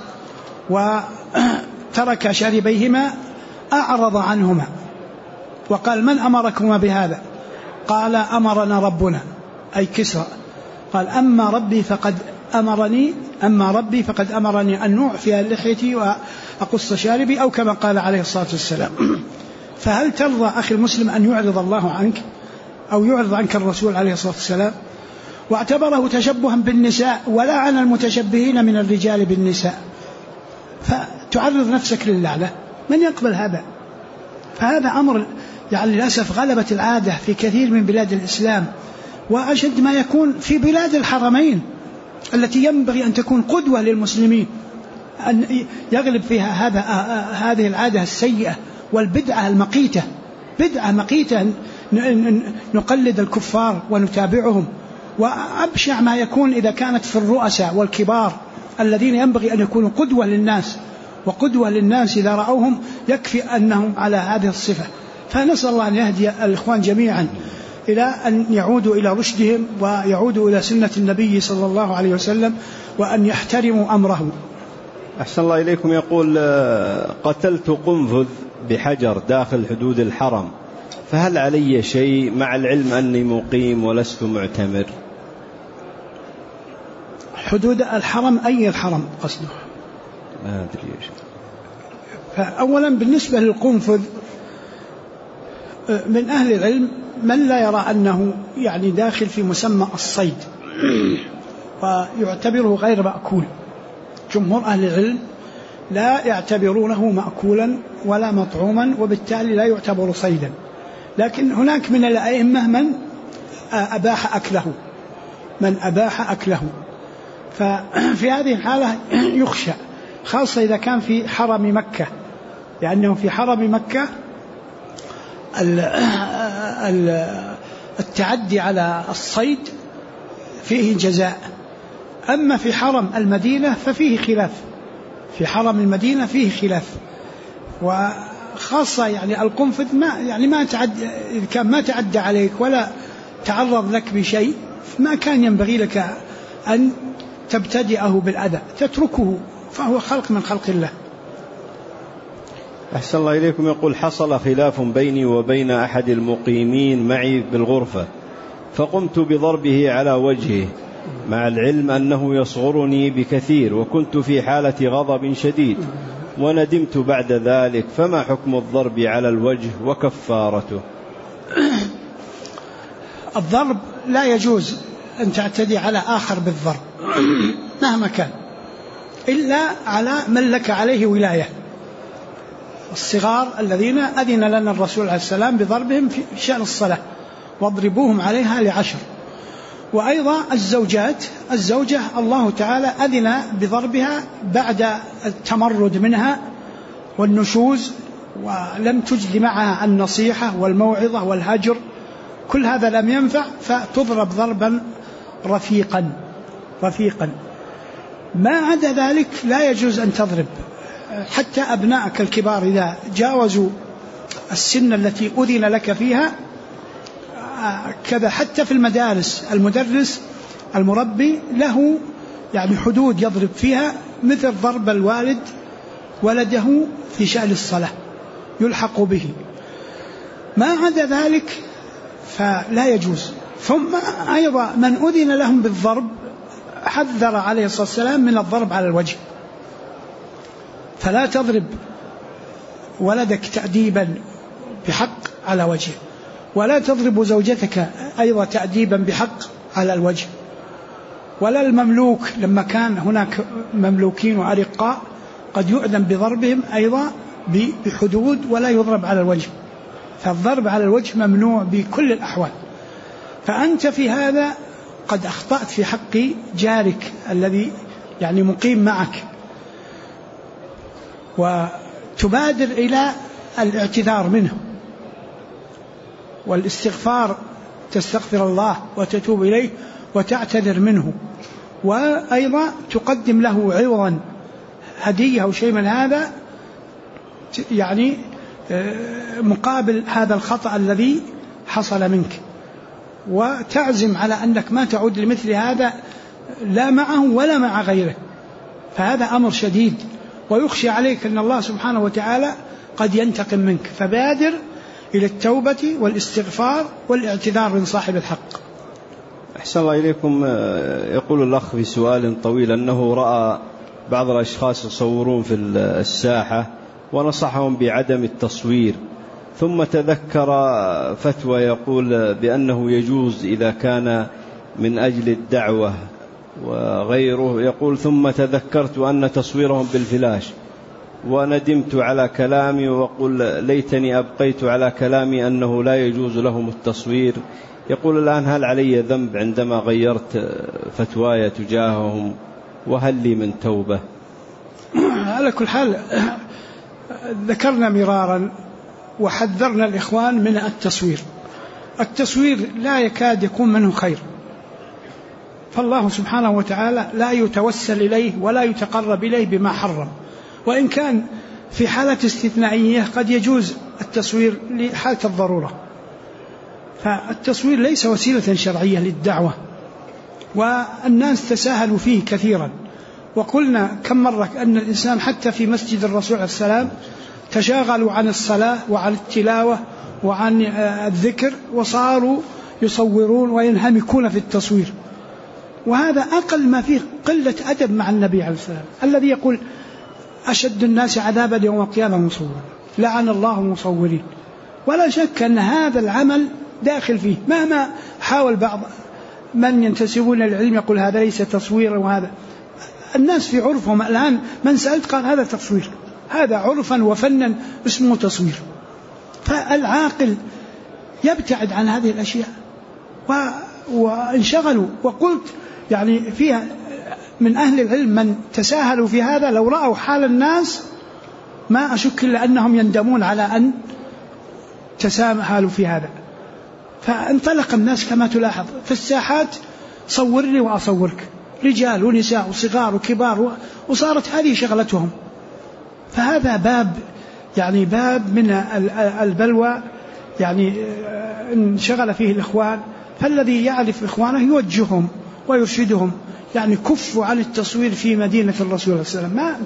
[SPEAKER 3] وترك شاربيهما أعرض عنهما وقال: من أمركما بهذا؟ قال: أمرنا ربنا، أي كسرى. قال: أما ربي فقد أمرني أن نعفي لحيتي وأقص شاربي، أو كما قال عليه الصلاة والسلام. فهل ترضى أخي المسلم أن يعرض الله عنك أو يعرض عنك الرسول عليه الصلاة والسلام؟ واعتبره تشبها بالنساء، ولا عن المتشبهين من الرجال بالنساء. فتعرض نفسك للعنة، من يقبل هذا؟ فهذا أمر يعني للأسف غلبت العادة في كثير من بلاد الإسلام، وأشد ما يكون في بلاد الحرمين التي ينبغي أن تكون قدوة للمسلمين، أن يغلب فيها هذه العادة السيئة والبدعة المقيتة، بدعة مقيتة نقلد الكفار ونتابعهم. وأبشع ما يكون إذا كانت في الرؤساء والكبار الذين ينبغي أن يكونوا قدوة للناس، وقدوة للناس إذا رأوهم يكفي أنهم على هذه الصفة. فنسأل الله أن يهدي الإخوان جميعا إلى أن يعودوا إلى رشدهم ويعودوا إلى سنة النبي صلى الله عليه وسلم، وأن يحترموا أمره.
[SPEAKER 2] أحسن الله إليكم. يقول: قتلت قنفذ بحجر داخل حدود الحرم، فهل علي شيء مع العلم أني مقيم ولست معتمر؟
[SPEAKER 3] حدود الحرم أي الحرم قصده؟
[SPEAKER 2] ما أدري إيش.
[SPEAKER 3] فأولا بالنسبة للقنفذ، من أهل العلم من لا يرى أنه يعني داخل في مسمى الصيد ويعتبره غير مأكول. جمهور أهل العلم لا يعتبرونه مأكولا ولا مطعوما، وبالتالي لا يعتبر صيدا. لكن هناك من الأئمة من أباح أكله. ففي هذه الحالة يخشى، خاصة إذا كان في حرم مكة، لأنه في حرم مكة التعدي على الصيد فيه جزاء. أما في حرم المدينة ففيه خلاف، في حرم المدينة فيه خلاف. وخاصة يعني القنفذ ما تعدى عليك ولا تعرض لك بشيء، ما كان ينبغي لك أن تبتدئه بالأذى، تتركه، فهو خلق من خلق الله.
[SPEAKER 2] أحسن الله إليكم. يقول: حصل خلاف بيني وبين أحد المقيمين معي بالغرفة، فقمت بضربه على وجهه، مع العلم أنه يصغرني بكثير، وكنت في حالة غضب شديد وندمت بعد ذلك، فما حكم الضرب على الوجه وكفارته؟
[SPEAKER 3] الضرب لا يجوز أن تعتدي على آخر بالضرب مهما كان، إلا على من لك عليه ولاية. الصغار الذين أذن لنا الرسول عليه السلام بضربهم في شأن الصلاة، واضربوهم عليها ل10. وأيضا الزوجة الله تعالى أذن بضربها بعد التمرد منها والنشوز، ولم تجد معها النصيحة والموعظة والهجر، كل هذا لم ينفع، فتضرب ضربا رفيقا رفيقا. ما عدا ذلك لا يجوز أن تضرب، حتى أبنائك الكبار إذا جاوزوا السن التي أذن لك فيها كذا. حتى في المدارس المدرس المربي له يعني حدود يضرب فيها، مثل ضرب الوالد ولده في شأن الصلاة يلحق به. ما عدا ذلك فلا يجوز. ثم أيضا من أذن لهم بالضرب حذر عليه الصلاة والسلام من الضرب على الوجه، فلا تضرب ولدك تأديبا بحق على وجهه، ولا تضرب زوجتك أيضا تأديبا بحق على الوجه، ولا المملوك لما كان هناك مملوكين وأرقاء قد يؤذن بضربهم أيضا بحدود ولا يضرب على الوجه، فالضرب على الوجه ممنوع بكل الأحوال. فأنت في هذا قد أخطأت في حق جارك الذي يعني مقيم معك، وتبادر إلى الاعتذار منه والاستغفار، تستغفر الله وتتوب إليه وتعتذر منه، وأيضا تقدم له عوضا هدية أو شيء من هذا يعني مقابل هذا الخطأ الذي حصل منك، وتعزم على أنك ما تعود لمثل هذا لا معه ولا مع غيره. فهذا أمر شديد، ويخشى عليك أن الله سبحانه وتعالى قد ينتقم منك، فبادر إلى التوبة والاستغفار والاعتذار من صاحب الحق.
[SPEAKER 2] أحسن الله إليكم. يقول الأخ في سؤال طويل أنه رأى بعض الأشخاص يصورون في الساحة ونصحهم بعدم التصوير، ثم تذكر فتوى يقول بأنه يجوز إذا كان من أجل الدعوة وغيره. يقول ثم تذكرت أن تصويرهم بالفلاش وندمت على كلامي، وقل ليتني أبقيت على كلامي أنه لا يجوز لهم التصوير. يقول الآن هل علي ذنب عندما غيرت فتواي تجاههم، وهل لي من توبة؟
[SPEAKER 3] على كل حال ذكرنا مرارا وحذرنا الإخوان من التصوير. التصوير لا يكاد يكون منه خير، فالله سبحانه وتعالى لا يتوسل إليه ولا يتقرب إليه بما حرم، وإن كان في حالة استثنائية قد يجوز التصوير لحالة الضرورة. فالتصوير ليس وسيلة شرعية للدعوة، والناس تساهلوا فيه كثيرا. وقلنا كم مرة أن الإنسان حتى في مسجد الرسول عليه السلام تشاغلوا عن الصلاة وعن التلاوة وعن الذكر، وصاروا يصورون وينهمكون في التصوير، وهذا أقل ما فيه قلة أدب مع النبي عليه السلام الذي يقول أشد الناس عذابا يوم القيامة مصورون، لعن الله المصورين. ولا شك أن هذا العمل داخل فيه، مهما حاول بعض من ينتسبون للعلم يقول هذا ليس تصوير، وهذا الناس في عرفهم الآن من سألت قال هذا تصوير، هذا عرفا وفنا اسمه تصوير. فالعاقل يبتعد عن هذه الأشياء وانشغلوا. وقلت يعني فيها من أهل العلم من تساهلوا في هذا، لو رأوا حال الناس ما أشك إلا أنهم يندمون على أن تساهلوا في هذا. فانطلق الناس كما تلاحظ في الساحات، صورني وأصورك، رجال ونساء وصغار وكبار، وصارت هذه شغلتهم. فهذا باب يعني باب من البلوى يعني انشغل فيه الإخوان. فالذي يعرف إخوانه يوجههم ويرشدهم، يعني كفوا عن التصوير في مدينة الرسول صلى الله عليه وسلم.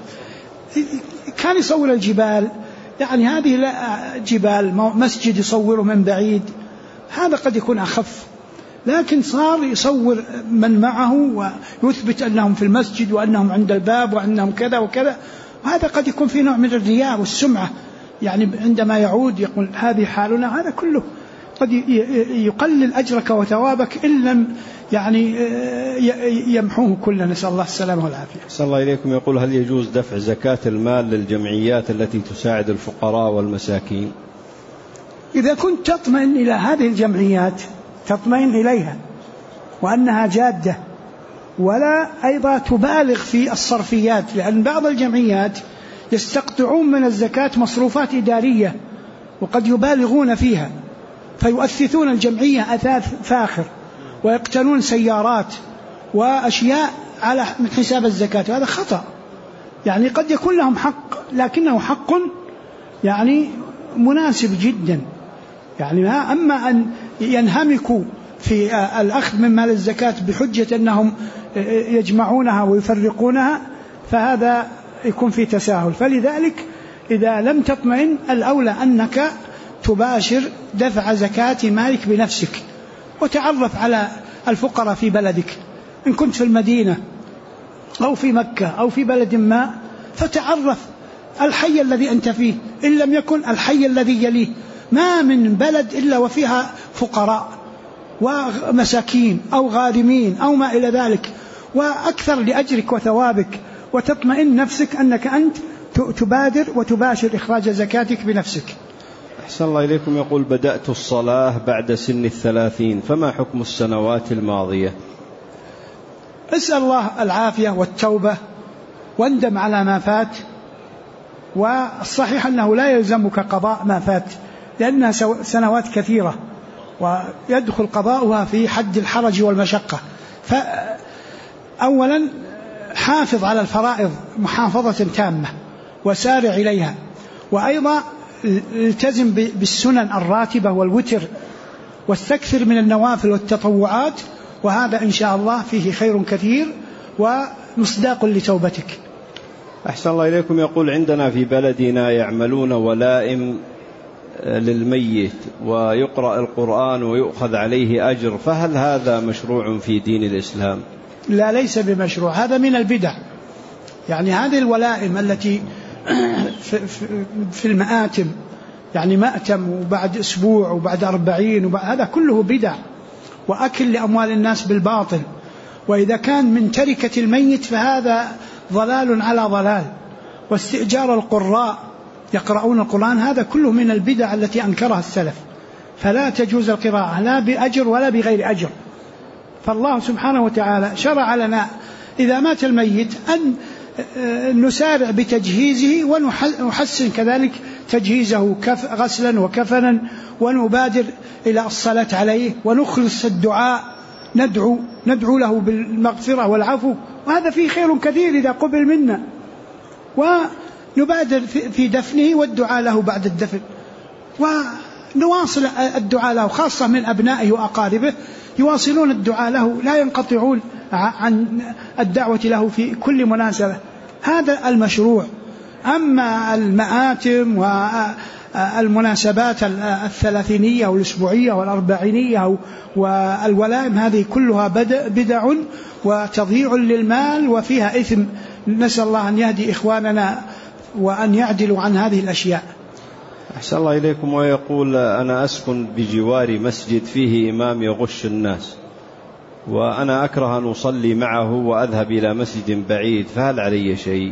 [SPEAKER 3] كان يصور الجبال، يعني هذه لا جبال مسجد يصوره من بعيد، هذا قد يكون أخف، لكن صار يصور من معه ويثبت أنهم في المسجد وأنهم عند الباب وأنهم كذا وكذا، وهذا قد يكون في نوع من الرياء والسمعة، يعني عندما يعود يقول هذه حالنا. هذا كله قد يقلل أجرك وثوابك إن لم يعني يمحوه كله. نسأل الله السلامة والعافية.
[SPEAKER 2] صلى الله إليكم. يقول هل يجوز دفع زكاة المال للجمعيات التي تساعد الفقراء والمساكين؟
[SPEAKER 3] إذا كنت تطمئن إلى هذه الجمعيات تطمئن إليها وأنها جادة، ولا أيضا تبالغ في الصرفيات، لأن بعض الجمعيات يستقطعون من الزكاة مصروفات إدارية وقد يبالغون فيها، فيؤثثون الجمعية أثاث فاخر ويقتنون سيارات وأشياء على من حساب الزكاة، هذا خطأ. يعني قد يكون لهم حق لكنه حق يعني مناسب جدا، يعني أما أن ينهمكوا في الأخذ من مال الزكاة بحجة أنهم يجمعونها ويفرقونها فهذا يكون في تساهل. فلذلك إذا لم تطمئن الأولى أنك تباشر دفع زكاة مالك بنفسك، وتعرف على الفقراء في بلدك، إن كنت في المدينة أو في مكة أو في بلد ما، فتعرف الحي الذي أنت فيه، إن لم يكن الحي الذي يليه. ما من بلد إلا وفيها فقراء ومساكين أو غارمين أو ما إلى ذلك، وأكثر لأجرك وثوابك، وتطمئن نفسك أنك أنت تبادر وتباشر إخراج زكاتك بنفسك.
[SPEAKER 2] أحسن الله إليكم. يقول: بدأت الصلاة بعد سن 30، فما حكم السنوات الماضية؟
[SPEAKER 3] اسأل الله العافية والتوبة واندم على ما فات، والصحيح أنه لا يلزمك قضاء ما فات لأنها سنوات كثيرة ويدخل قضاؤها في حد الحرج والمشقة. فأولا حافظ على الفرائض محافظة تامة وسارع إليها، وأيضا التزم بالسنن الراتبة والوتر، واستكثر من النوافل والتطوعات، وهذا إن شاء الله فيه خير كثير ومصداق لتوبتك.
[SPEAKER 2] أحسن الله إليكم. يقول: عندنا في بلدنا يعملون ولائم للميت ويقرأ القرآن ويؤخذ عليه أجر، فهل هذا مشروع في دين الإسلام؟
[SPEAKER 3] لا، ليس بمشروع، هذا من البدع. يعني هذه الولائم التي في المآتم، يعني مأتم وبعد أسبوع وبعد 40 هذا كله بدع وأكل لأموال الناس بالباطل. وإذا كان من تركة الميت فهذا ضلال على ضلال. واستئجار القراء يقرؤون القرآن هذا كله من البدع التي أنكرها السلف، فلا تجوز القراءة لا بأجر ولا بغير أجر. فالله سبحانه وتعالى شرع لنا إذا مات الميت أن نسارع بتجهيزه ونحسن كذلك تجهيزه غسلا وكفنا، ونبادر إلى الصلاة عليه ونخلص الدعاء، ندعو له بالمغفرة والعفو، وهذا فيه خير كثير إذا قبل منا. ونبادر في دفنه والدعاء له بعد الدفن، ونواصل الدعاء له، خاصة من أبنائه وأقاربه يواصلون الدعاء له، لا ينقطعون عن الدعوة له في كل مناسبة. هذا المشروع. أما المآتم والمناسبات 30 والأسبوعية والأربعينية والولائم هذه كلها بدع وتضييع للمال وفيها إثم. نسأل الله أن يهدي إخواننا وأن يعدلوا عن هذه الأشياء.
[SPEAKER 2] أحسن الله إليكم. ويقول: أنا أسكن بجوار مسجد فيه إمام يغش الناس، وأنا أكره أن أصلي معه وأذهب إلى مسجد بعيد، فهل علي شيء؟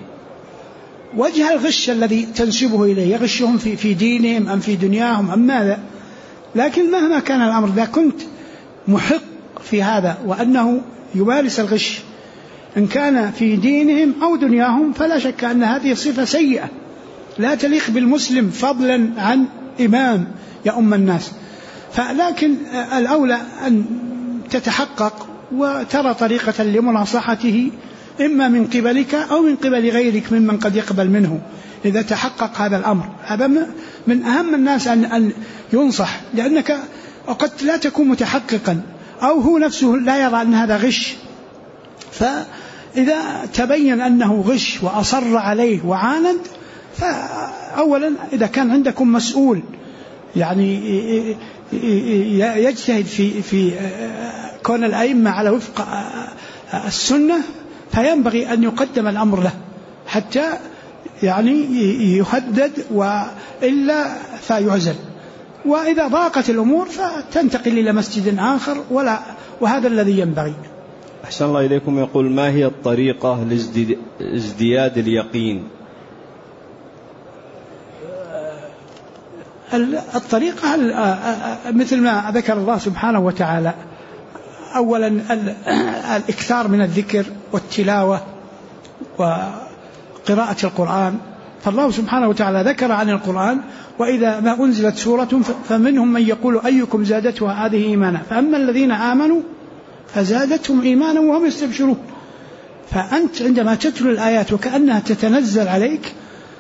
[SPEAKER 3] وجه الغش الذي تنسبه إليه، يغشهم في دينهم أم في دنياهم أم ماذا؟ لكن مهما كان الأمر، إذا كنت محق في هذا وأنه يمارس الغش إن كان في دينهم أو دنياهم، فلا شك أن هذه صفة سيئة لا تليق بالمسلم، فضلا عن إمام يؤم الناس. فلكن الأولى أن تتحقق وترى طريقة لمناصحته، إما من قبلك أو من قبل غيرك ممن قد يقبل منه. إذا تحقق هذا الأمر، هذا من أهم الناس أن ينصح، لأنك قد لا تكون متحققا أو هو نفسه لا يرى أن هذا غش. فإذا تبين أنه غش وأصر عليه وعاند، فأولا إذا كان عندكم مسؤول يعني يجتهد في كون الأئمة على وفق السنة، فينبغي أن يقدم الأمر له حتى يعني يهدد، وإلا فيعزل. وإذا ضاقت الأمور فتنتقل إلى مسجد آخر، وهذا الذي ينبغي.
[SPEAKER 2] أحسن الله إليكم. يقول: ما هي الطريقة لازدياد اليقين؟
[SPEAKER 3] الطريقة مثل ما ذكر الله سبحانه وتعالى، أولا الإكثار من الذكر والتلاوة وقراءة القرآن. فالله سبحانه وتعالى ذكر عن القرآن: وإذا ما أنزلت سورة فمنهم من يقول أيكم زادته هذه إيمانا، فأما الذين آمنوا فزادتهم إيمانا وهم يستبشرون. فأنت عندما تتلو الآيات وكأنها تتنزل عليك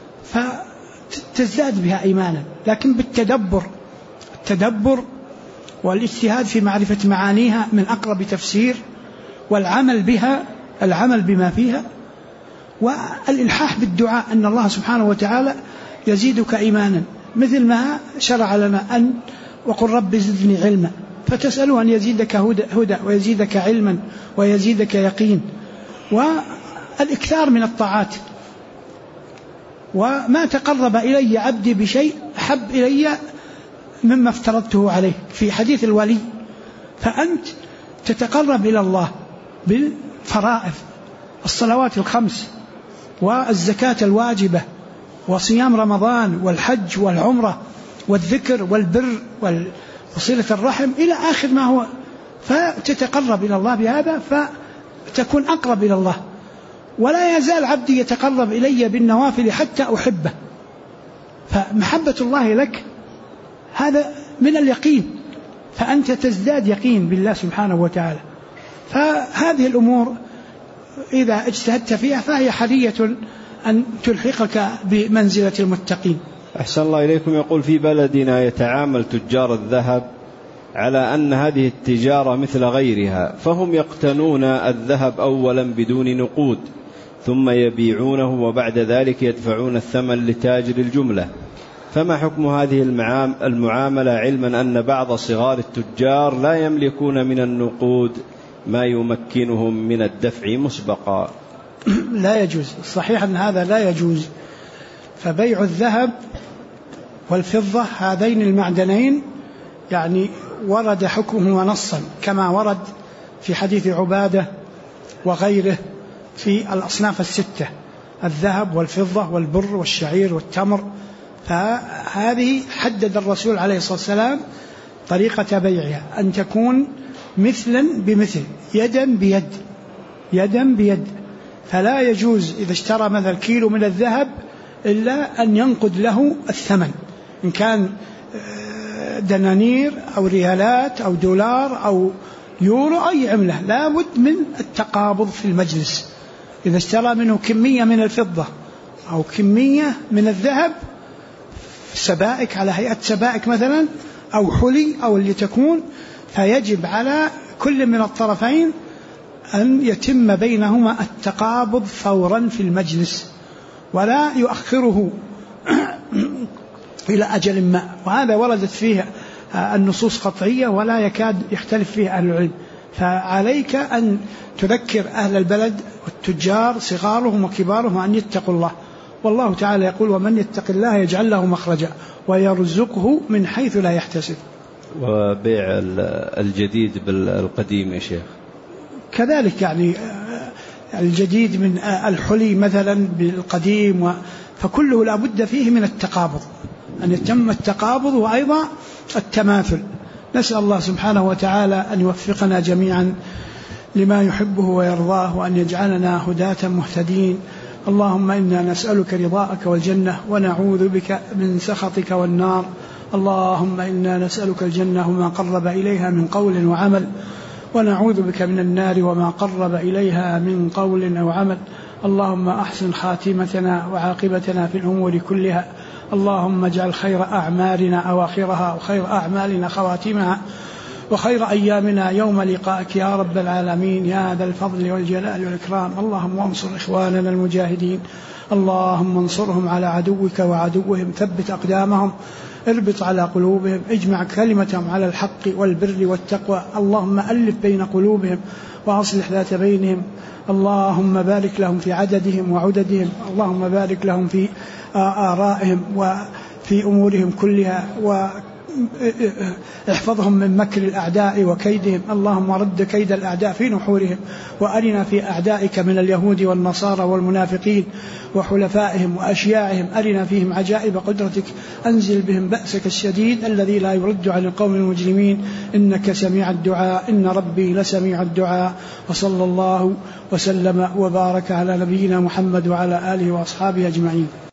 [SPEAKER 3] فتزداد بها إيمانا، لكن بالتدبر، التدبر والاجتهاد في معرفة معانيها من أقرب تفسير، والعمل بها، العمل بما فيها، والإلحاح بالدعاء أن الله سبحانه وتعالى يزيدك إيمانا، مثل ما شرع لنا أن وقل رب زدني علما، فتسأله أن يزيدك هدى ويزيدك علما ويزيدك يقين، والإكثار من الطاعات. وما تقرب إلي عبدي بشيء أحب إلي مما افترضته عليه في حديث الولي. فأنت تتقرب إلى الله بالفرائض، الصلوات الخمس والزكاة الواجبة وصيام رمضان والحج والعمرة والذكر والبر وصلة الرحم إلى آخر ما هو، فتتقرب إلى الله بهذا فتكون أقرب إلى الله. ولا يزال عبدي يتقرب إلي بالنوافل حتى أحبه، فمحبة الله لك هذا من اليقين، فأنت تزداد يقين بالله سبحانه وتعالى. فهذه الأمور إذا اجتهدت فيها فهي حرية أن تلحقك بمنزلة المتقين.
[SPEAKER 2] أحسن الله إليكم. يقول في بلدنا يتعامل تجار الذهب على أن هذه التجارة مثل غيرها، فهم يقتنون الذهب أولا بدون نقود ثم يبيعونه وبعد ذلك يدفعون الثمن لتاجر الجملة، فما حكم هذه المعاملة، علما أن بعض صغار التجار لا يملكون من النقود ما يمكنهم من الدفع مسبقا؟
[SPEAKER 3] لا يجوز، الصحيح أن هذا لا يجوز. فبيع الذهب والفضة هذين المعدنين يعني ورد حكمه نصا كما ورد في حديث عبادة وغيره في الأصناف الستة، الذهب والفضة والبر والشعير والتمر. فهذه حدد الرسول عليه الصلاة والسلام طريقة بيعها، أن تكون مثلا بمثل، يدا بيد، يدا بيد. فلا يجوز إذا اشترى مثلا كيلو من الذهب إلا أن ينقد له الثمن، إن كان دنانير أو ريالات أو دولار أو يورو أي عملة، لا بد من التقابض في المجلس. إذا اشترى منه كمية من الفضة أو كمية من الذهب، سبائك على هيئة سبائك مثلا أو حلي أو اللي تكون، فيجب على كل من الطرفين أن يتم بينهما التقابض فورا في المجلس، ولا يؤخره إلى أجل ما. وهذا وردت فيه النصوص قطعية ولا يكاد يختلف فيه أهل العلم. فعليك أن تذكر أهل البلد والتجار صغارهم وكبارهم أن يتقوا الله، والله تعالى يقول ومن يتق الله يجعل له مخرجا ويرزقه من حيث لا يحتسب.
[SPEAKER 2] وبيع الجديد بالقديم يا شيخ
[SPEAKER 3] كذلك، يعني الجديد من الحلي مثلا بالقديم، فكله لا بد فيه من التقابض، أن يتم التقابض وأيضا التماثل. نسأل الله سبحانه وتعالى أن يوفقنا جميعا لما يحبه ويرضاه، وأن يجعلنا هداة مهتدين. اللهم إنا نسألك رضاءك والجنة ونعوذ بك من سخطك والنار. اللهم إنا نسألك الجنة وما قرب إليها من قول وعمل، ونعوذ بك من النار وما قرب إليها من قول أو عمل. اللهم أحسن خاتمتنا وعاقبتنا في الأمور كلها. اللهم اجعل خير أعمالنا أواخرها وخير أعمالنا خواتمها وخير أيامنا يوم لقائك يا رب العالمين يا ذا الفضل والجلال والإكرام. اللهم انصر إخواننا المجاهدين، اللهم انصرهم على عدوك وعدوهم، ثبت أقدامهم، اربط على قلوبهم، اجمع كلمتهم على الحق والبر والتقوى. اللهم ألف بين قلوبهم وأصلح ذات بينهم. اللهم بارك لهم في عددهم وعددهم، اللهم بارك لهم في آرائهم وفي أمورهم كلها، واحفظهم من مكر الأعداء وكيدهم. اللهم رد كيد الأعداء في نحورهم، وأرنا في أعدائك من اليهود والنصارى والمنافقين وحلفائهم وأشياعهم، أرنا فيهم عجائب قدرتك، أنزل بهم بأسك الشديد الذي لا يرد عن القوم المجرمين، إنك سميع الدعاء، إن ربي لسميع الدعاء. وصلى الله وسلم وبارك على نبينا محمد وعلى آله وأصحابه أجمعين.